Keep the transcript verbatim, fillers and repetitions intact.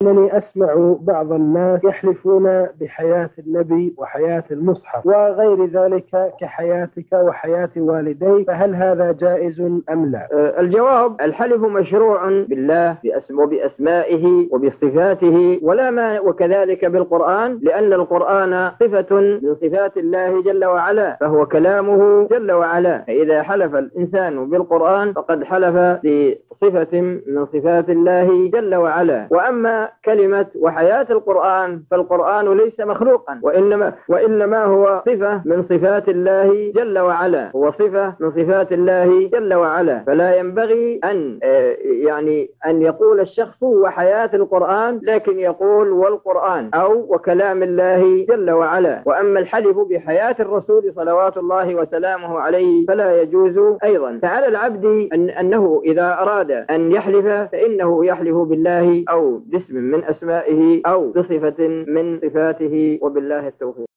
أنني أسمع بعض الناس يحلفون بحياة النبي وحياة المصحف وغير ذلك كحياتك وحياة والديك، فهل هذا جائز أم لا؟ الجواب: الحلف مشروع بالله وبأسمائه وبصفاته ولا ما وكذلك بالقرآن، لأن القرآن صفة من صفات الله جل وعلا، فهو كلامه جل وعلا. فإذا حلف الإنسان بالقرآن فقد حلف بصفة من صفات الله جل وعلا. وأما كلمة وحياة القرآن فالقرآن ليس مخلوقا، وإنما, وإنما هو صفة من صفات الله جل وعلا، هو صفة من صفات الله جل وعلا. فلا ينبغي أن يعني أن يقول الشخص وحياة القرآن، لكن يقول والقرآن أو وكلام الله جل وعلا. وأما الحلف بحياة الرسول صلوات الله وسلامه عليه فلا يجوز أيضا. فعلى العبد أن أنه إذا أراد أن يحلف فإنه يحلف بالله أو باسم من أسمائه أو بصفة من صفاته، وبالله التوفيق.